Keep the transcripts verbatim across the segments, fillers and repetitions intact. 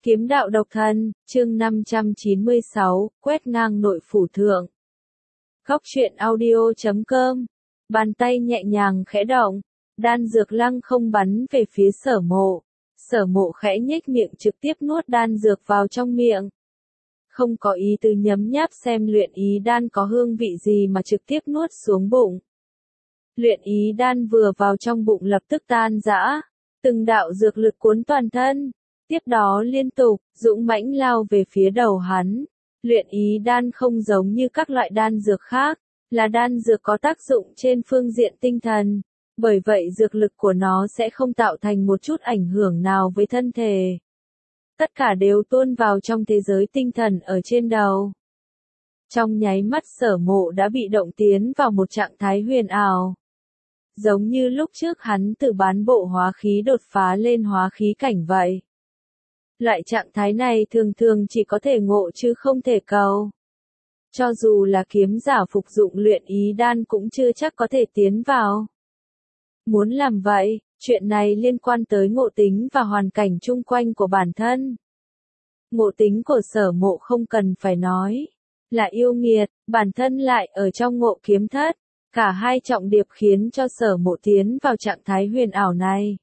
Kiếm đạo độc thân, chương năm trăm chín mươi sáu, quét ngang nội phủ thượng. Góc truyện audio chấm com. Bàn tay nhẹ nhàng khẽ động, đan dược lăng không bắn về phía Sở Mộ. Sở Mộ khẽ nhếch miệng trực tiếp nuốt đan dược vào trong miệng. Không có ý tư nhấm nháp xem luyện ý đan có hương vị gì mà trực tiếp nuốt xuống bụng. Luyện ý đan vừa vào trong bụng lập tức tan rã, từng đạo dược lực cuốn toàn thân. Tiếp đó liên tục, dũng mãnh lao về phía đầu hắn. Luyện ý đan không giống như các loại đan dược khác, là đan dược có tác dụng trên phương diện tinh thần. Bởi vậy dược lực của nó sẽ không tạo thành một chút ảnh hưởng nào với thân thể. Tất cả đều tuôn vào trong thế giới tinh thần ở trên đầu. Trong nháy mắt Sở Mộ đã bị động tiến vào một trạng thái huyền ảo. Giống như lúc trước hắn từ bán bộ hóa khí đột phá lên hóa khí cảnh vậy. Loại trạng thái này thường thường chỉ có thể ngộ chứ không thể cầu. Cho dù là kiếm giả phục dụng luyện ý đan cũng chưa chắc có thể tiến vào. Muốn làm vậy, chuyện này liên quan tới ngộ tính và hoàn cảnh chung quanh của bản thân. Ngộ tính của Sở Mộ không cần phải nói, là yêu nghiệt, bản thân lại ở trong ngộ kiếm thất. Cả hai trọng điệp khiến cho Sở Mộ tiến vào trạng thái huyền ảo này.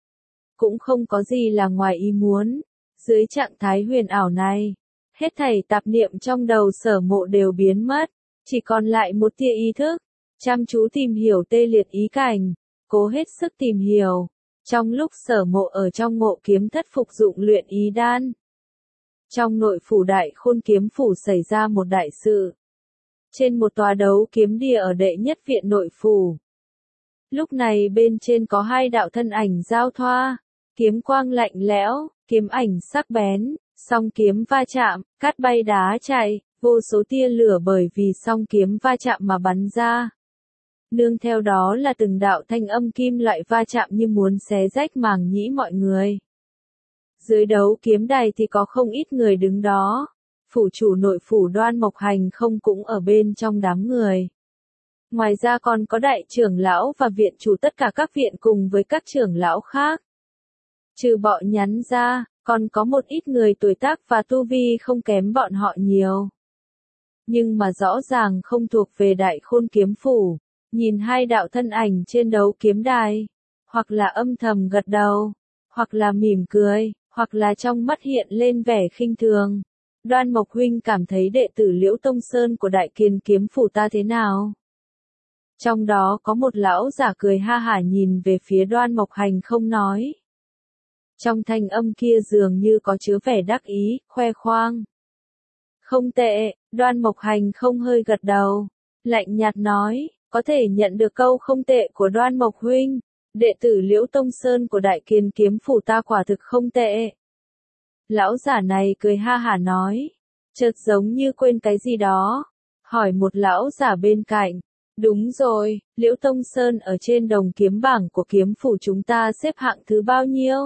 Cũng không có gì là ngoài ý muốn. Dưới trạng thái huyền ảo này, hết thảy tạp niệm trong đầu Sở Mộ đều biến mất, chỉ còn lại một tia ý thức, chăm chú tìm hiểu tê liệt ý cảnh, cố hết sức tìm hiểu. Trong lúc Sở Mộ ở trong ngộ kiếm thất phục dụng luyện ý đan, trong nội phủ Đại Khôn kiếm phủ xảy ra một đại sự. Trên một tòa đấu kiếm địa ở đệ nhất viện nội phủ. Lúc này bên trên có hai đạo thân ảnh giao thoa, kiếm quang lạnh lẽo. Kiếm ảnh sắc bén, song kiếm va chạm, cát bay đá chạy, vô số tia lửa bởi vì song kiếm va chạm mà bắn ra. Nương theo đó là từng đạo thanh âm kim loại va chạm như muốn xé rách màng nhĩ mọi người. Dưới đấu kiếm đài thì có không ít người đứng đó. Phủ chủ nội phủ Đoan Mộc Hành không cũng ở bên trong đám người. Ngoài ra còn có đại trưởng lão và viện chủ tất cả các viện cùng với các trưởng lão khác. Trừ bọn nhắn ra, còn có một ít người tuổi tác và tu vi không kém bọn họ nhiều. Nhưng mà rõ ràng không thuộc về Đại Khôn kiếm phủ, nhìn hai đạo thân ảnh trên đấu kiếm đài, hoặc là âm thầm gật đầu, hoặc là mỉm cười, hoặc là trong mắt hiện lên vẻ khinh thường. Đoan Mộc huynh cảm thấy đệ tử Liễu Tông Sơn của Đại Kiền kiếm phủ ta thế nào? Trong đó có một lão giả cười ha hả nhìn về phía Đoan Mộc Hành không nói. Trong thanh âm kia dường như có chứa vẻ đắc ý, khoe khoang. Không tệ, Đoan Mộc Hành không hơi gật đầu, lạnh nhạt nói, có thể nhận được câu không tệ của Đoan Mộc huynh, đệ tử Liễu Tông Sơn của Đại Kiền kiếm phủ ta quả thực không tệ. Lão giả này cười ha hả nói, chợt giống như quên cái gì đó, hỏi một lão giả bên cạnh. Đúng rồi, Liễu Tông Sơn ở trên đồng kiếm bảng của kiếm phủ chúng ta xếp hạng thứ bao nhiêu?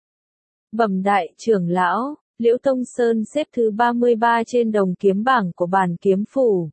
Bẩm đại trưởng lão, Liễu Tông Sơn xếp thứ ba mươi ba trên đồng kiếm bảng của bản kiếm phủ.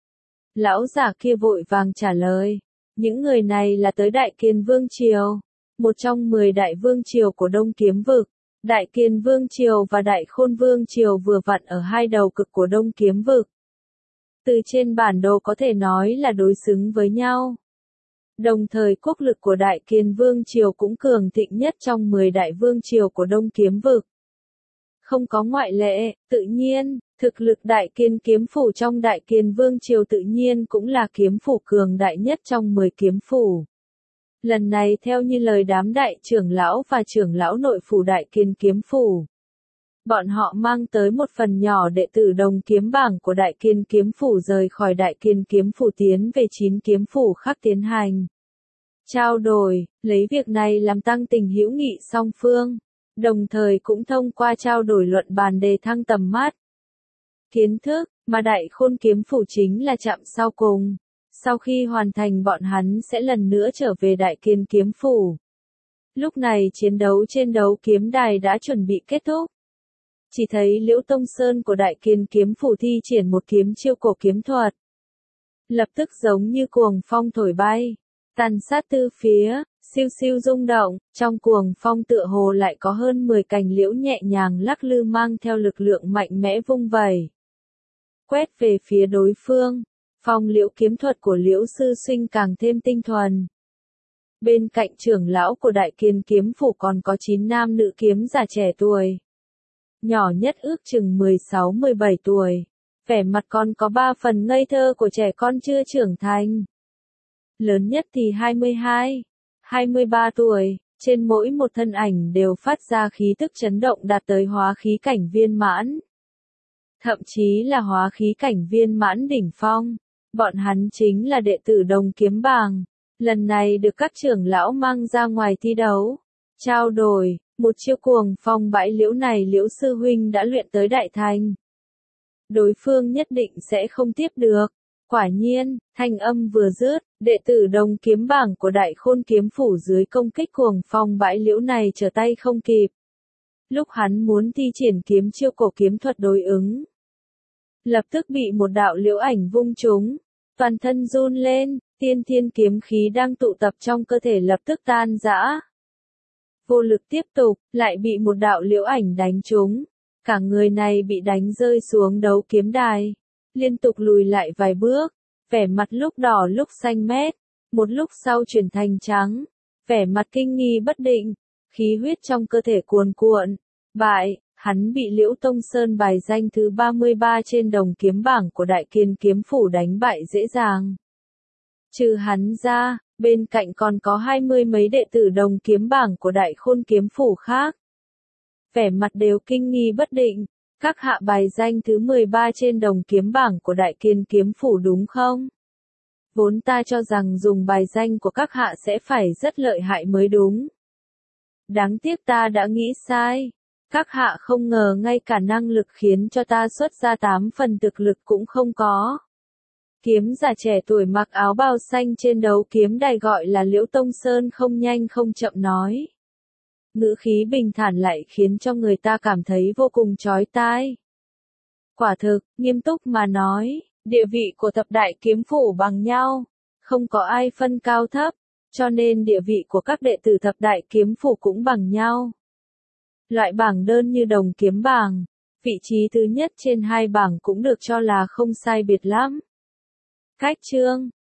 Lão giả kia vội vàng trả lời, những người này là tới Đại Kiền Vương Triều, một trong mười đại vương triều của Đông Kiếm Vực. Đại Kiền Vương Triều và Đại Khôn Vương Triều vừa vặn ở hai đầu cực của Đông Kiếm Vực. Từ trên bản đồ có thể nói là đối xứng với nhau. Đồng thời quốc lực của Đại Kiền Vương Triều cũng cường thịnh nhất trong mười đại vương triều của Đông Kiếm Vực. Không có ngoại lệ, tự nhiên, thực lực Đại Kiền kiếm phủ trong Đại Kiền Vương Triều tự nhiên cũng là kiếm phủ cường đại nhất trong mười kiếm phủ. Lần này theo như lời đám đại trưởng lão và trưởng lão nội phủ Đại Kiền kiếm phủ. Bọn họ mang tới một phần nhỏ đệ tử đồng kiếm bảng của Đại Kiền kiếm phủ rời khỏi Đại Kiền kiếm phủ tiến về chín kiếm phủ khác tiến hành trao đổi, lấy việc này làm tăng tình hữu nghị song phương, đồng thời cũng thông qua trao đổi luận bàn đề thăng tầm mắt. Kiến thức, mà Đại Khôn kiếm phủ chính là chạm sau cùng. Sau khi hoàn thành bọn hắn sẽ lần nữa trở về Đại Kiền kiếm phủ. Lúc này chiến đấu trên đấu kiếm đài đã chuẩn bị kết thúc. Chỉ thấy Liễu Tông Sơn của Đại Kiền kiếm phủ thi triển một kiếm chiêu cổ kiếm thuật. Lập tức giống như cuồng phong thổi bay. Tàn sát tư phía, siêu siêu rung động, trong cuồng phong tựa hồ lại có hơn mười cành liễu nhẹ nhàng lắc lư mang theo lực lượng mạnh mẽ vung vẩy. Quét về phía đối phương, phong liễu kiếm thuật của liễu sư sinh càng thêm tinh thuần. Bên cạnh trưởng lão của Đại Kiên kiếm phủ còn có chín nam nữ kiếm giả trẻ tuổi. Nhỏ nhất ước chừng mười sáu mười bảy tuổi, vẻ mặt còn có ba phần ngây thơ của trẻ con chưa trưởng thành. Lớn nhất thì hai mươi hai, hai mươi ba tuổi, trên mỗi một thân ảnh đều phát ra khí tức chấn động đạt tới hóa khí cảnh viên mãn. Thậm chí là hóa khí cảnh viên mãn đỉnh phong, bọn hắn chính là đệ tử Đồng Kiếm Bảng, lần này được các trưởng lão mang ra ngoài thi đấu, trao đổi, một chiêu cuồng phong bãi liễu này liễu sư huynh đã luyện tới đại thành. Đối phương nhất định sẽ không tiếp được. Quả nhiên, thanh âm vừa dứt, đệ tử Đồng Kiếm Bảng của Đại Khôn kiếm phủ dưới công kích cuồng phong bãi liễu này trở tay không kịp. Lúc hắn muốn thi triển kiếm chiêu cổ kiếm thuật đối ứng, lập tức bị một đạo liễu ảnh vung trúng, toàn thân run lên, tiên thiên kiếm khí đang tụ tập trong cơ thể lập tức tan rã. Vô lực tiếp tục, lại bị một đạo liễu ảnh đánh trúng, cả người này bị đánh rơi xuống đấu kiếm đài, liên tục lùi lại vài bước, vẻ mặt lúc đỏ lúc xanh mét, một lúc sau chuyển thành trắng, vẻ mặt kinh nghi bất định, khí huyết trong cơ thể cuồn cuộn, bại. Hắn bị Liễu Tông Sơn bài danh thứ ba mươi ba trên Đồng Kiếm Bảng của Đại Kiên kiếm phủ đánh bại dễ dàng. Trừ hắn ra, bên cạnh còn có hai mươi mấy đệ tử Đồng Kiếm Bảng của Đại Khôn kiếm phủ khác. Vẻ mặt đều kinh nghi bất định, các hạ bài danh thứ mười ba trên Đồng Kiếm Bảng của Đại Kiên kiếm phủ đúng không? Vốn ta cho rằng dùng bài danh của các hạ sẽ phải rất lợi hại mới đúng. Đáng tiếc ta đã nghĩ sai. Các hạ không ngờ ngay cả năng lực khiến cho ta xuất ra tám phần thực lực cũng không có. Kiếm giả trẻ tuổi mặc áo bào xanh trên đấu kiếm đài gọi là Liễu Tông Sơn không nhanh không chậm nói. Ngữ khí bình thản lại khiến cho người ta cảm thấy vô cùng chói tai. Quả thực, nghiêm túc mà nói, địa vị của thập đại kiếm phủ bằng nhau, không có ai phân cao thấp, cho nên địa vị của các đệ tử thập đại kiếm phủ cũng bằng nhau. Loại bảng đơn như Đồng Kiếm Bảng, vị trí thứ nhất trên hai bảng cũng được cho là không sai biệt lắm. Cách chương,